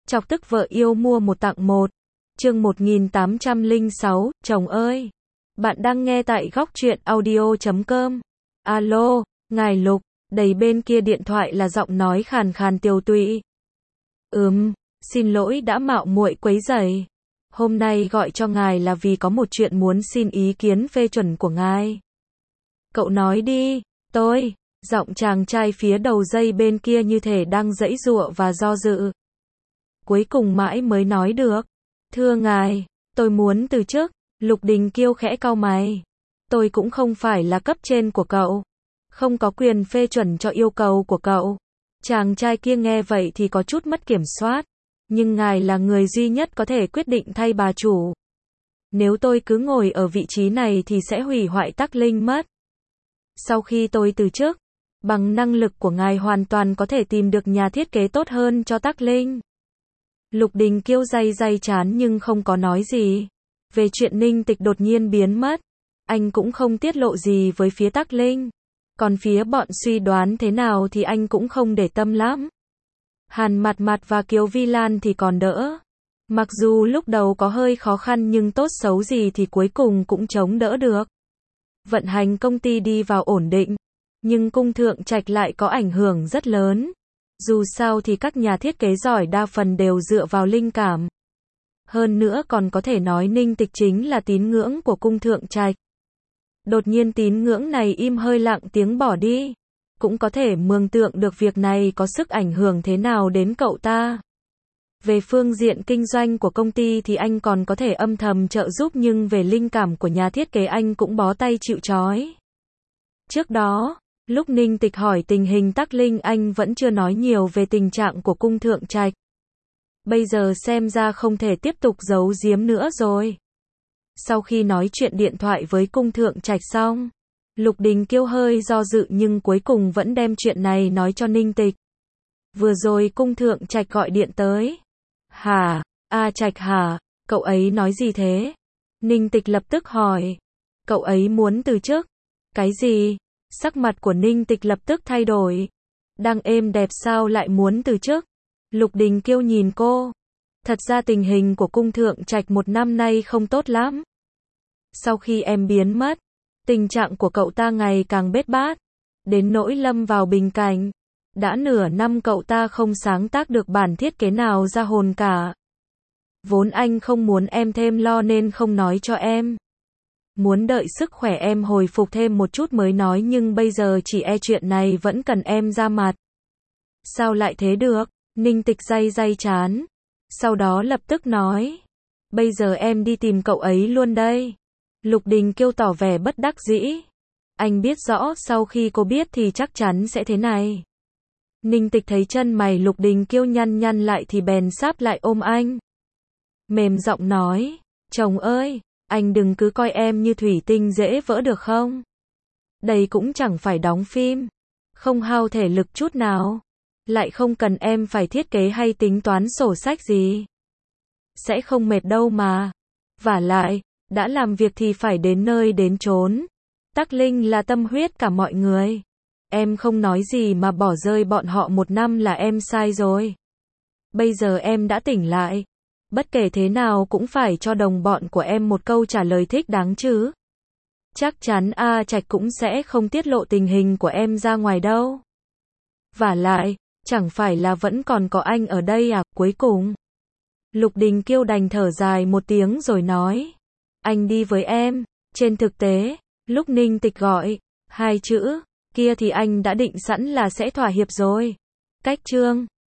Chọc tức vợ yêu mua một tặng một. Chương 1806, chồng ơi. Bạn đang nghe tại góc truyện audio.com. Alo, ngài Lục, đầy bên kia điện thoại là giọng nói khàn khàn tiều tụy. Xin lỗi đã mạo muội quấy rầy. Hôm nay gọi cho ngài là vì có một chuyện muốn xin ý kiến phê chuẩn của ngài. Cậu nói đi, tôi. Giọng chàng trai phía đầu dây bên kia như thể đang giãy giụa và do dự. Cuối cùng mãi mới nói được. Thưa ngài, tôi muốn từ chức. Lục Đình Kiêu khẽ cau mày. Tôi cũng không phải là cấp trên của cậu. Không có quyền phê chuẩn cho yêu cầu của cậu. Chàng trai kia nghe vậy thì có chút mất kiểm soát. Nhưng ngài là người duy nhất có thể quyết định thay bà chủ. Nếu tôi cứ ngồi ở vị trí này thì sẽ hủy hoại Tắc Linh mất. Sau khi tôi từ chức, bằng năng lực của ngài hoàn toàn có thể tìm được nhà thiết kế tốt hơn cho Tắc Linh. Lục Đình Kiêu day trán nhưng không có nói gì. Về chuyện Ninh Tịch đột nhiên biến mất, anh cũng không tiết lộ gì với phía Tắc Linh. Còn phía bọn suy đoán thế nào thì anh cũng không để tâm lắm. Hàn Mạt Mạt và Kiều Vi Lan thì còn đỡ. Mặc dù lúc đầu có hơi khó khăn nhưng tốt xấu gì thì cuối cùng cũng chống đỡ được. Vận hành công ty đi vào ổn định, nhưng cung thượng trạch lại có ảnh hưởng rất lớn. Dù sao thì các nhà thiết kế giỏi đa phần đều dựa vào linh cảm. Hơn nữa còn có thể nói Ninh Tịch chính là tín ngưỡng của cung thượng trạch. Đột nhiên tín ngưỡng này im hơi lặng tiếng bỏ đi. Cũng có thể mường tượng được việc này có sức ảnh hưởng thế nào đến cậu ta. Về phương diện kinh doanh của công ty thì anh còn có thể âm thầm trợ giúp, nhưng về linh cảm của nhà thiết kế anh cũng bó tay chịu trói. Trước đó, lúc Ninh Tịch hỏi tình hình Tắc Linh, anh vẫn chưa nói nhiều về tình trạng của cung thượng trạch. Bây giờ xem ra không thể tiếp tục giấu giếm nữa rồi. Sau khi nói chuyện điện thoại với cung thượng trạch xong, Lục Đình Kiêu hơi do dự nhưng cuối cùng vẫn đem chuyện này nói cho Ninh Tịch. Vừa rồi cung thượng trạch gọi điện tới. Hả? Trạch hả? Cậu ấy nói gì thế? Ninh Tịch lập tức hỏi. Cậu ấy muốn từ chức. Cái gì? Sắc mặt của Ninh Tịch lập tức thay đổi. Đang êm đẹp sao lại muốn từ chức? Lục Đình Kiêu nhìn cô. Thật ra tình hình của cung thượng trạch một năm nay không tốt lắm. Sau khi em biến mất, tình trạng của cậu ta ngày càng bết bát, đến nỗi lâm vào bình cảnh. Đã nửa năm cậu ta không sáng tác được bản thiết kế nào ra hồn cả. Vốn anh không muốn em thêm lo nên không nói cho em. Muốn đợi sức khỏe em hồi phục thêm một chút mới nói, nhưng bây giờ chỉ e chuyện này vẫn cần em ra mặt. Sao lại thế được? Ninh Tịch day trán. Sau đó lập tức nói. Bây giờ em đi tìm cậu ấy luôn đây. Lục Đình Kiêu tỏ vẻ bất đắc dĩ. Anh biết rõ sau khi cô biết thì chắc chắn sẽ thế này. Ninh Tịch thấy chân mày Lục Đình Kiêu nhăn lại thì bèn sáp lại ôm anh. Mềm giọng nói. Chồng ơi, anh đừng cứ coi em như thủy tinh dễ vỡ được không? Đây cũng chẳng phải đóng phim. Không hao thể lực chút nào. Lại không cần em phải thiết kế hay tính toán sổ sách gì. Sẽ không mệt đâu mà. Vả lại, đã làm việc thì phải đến nơi đến chốn. Tắc Linh là tâm huyết cả mọi người. Em không nói gì mà bỏ rơi bọn họ một năm là em sai rồi. Bây giờ em đã tỉnh lại. Bất kể thế nào cũng phải cho đồng bọn của em một câu trả lời thích đáng chứ. Chắc chắn Trạch cũng sẽ không tiết lộ tình hình của em ra ngoài đâu. Vả lại, chẳng phải là vẫn còn có anh ở đây à? Cuối cùng, Lục Đình Kiêu đành thở dài một tiếng rồi nói. Anh đi với em. Trên thực tế, lúc Ninh Tịch gọi hai chữ kia thì anh đã định sẵn là sẽ thỏa hiệp rồi. Cách chương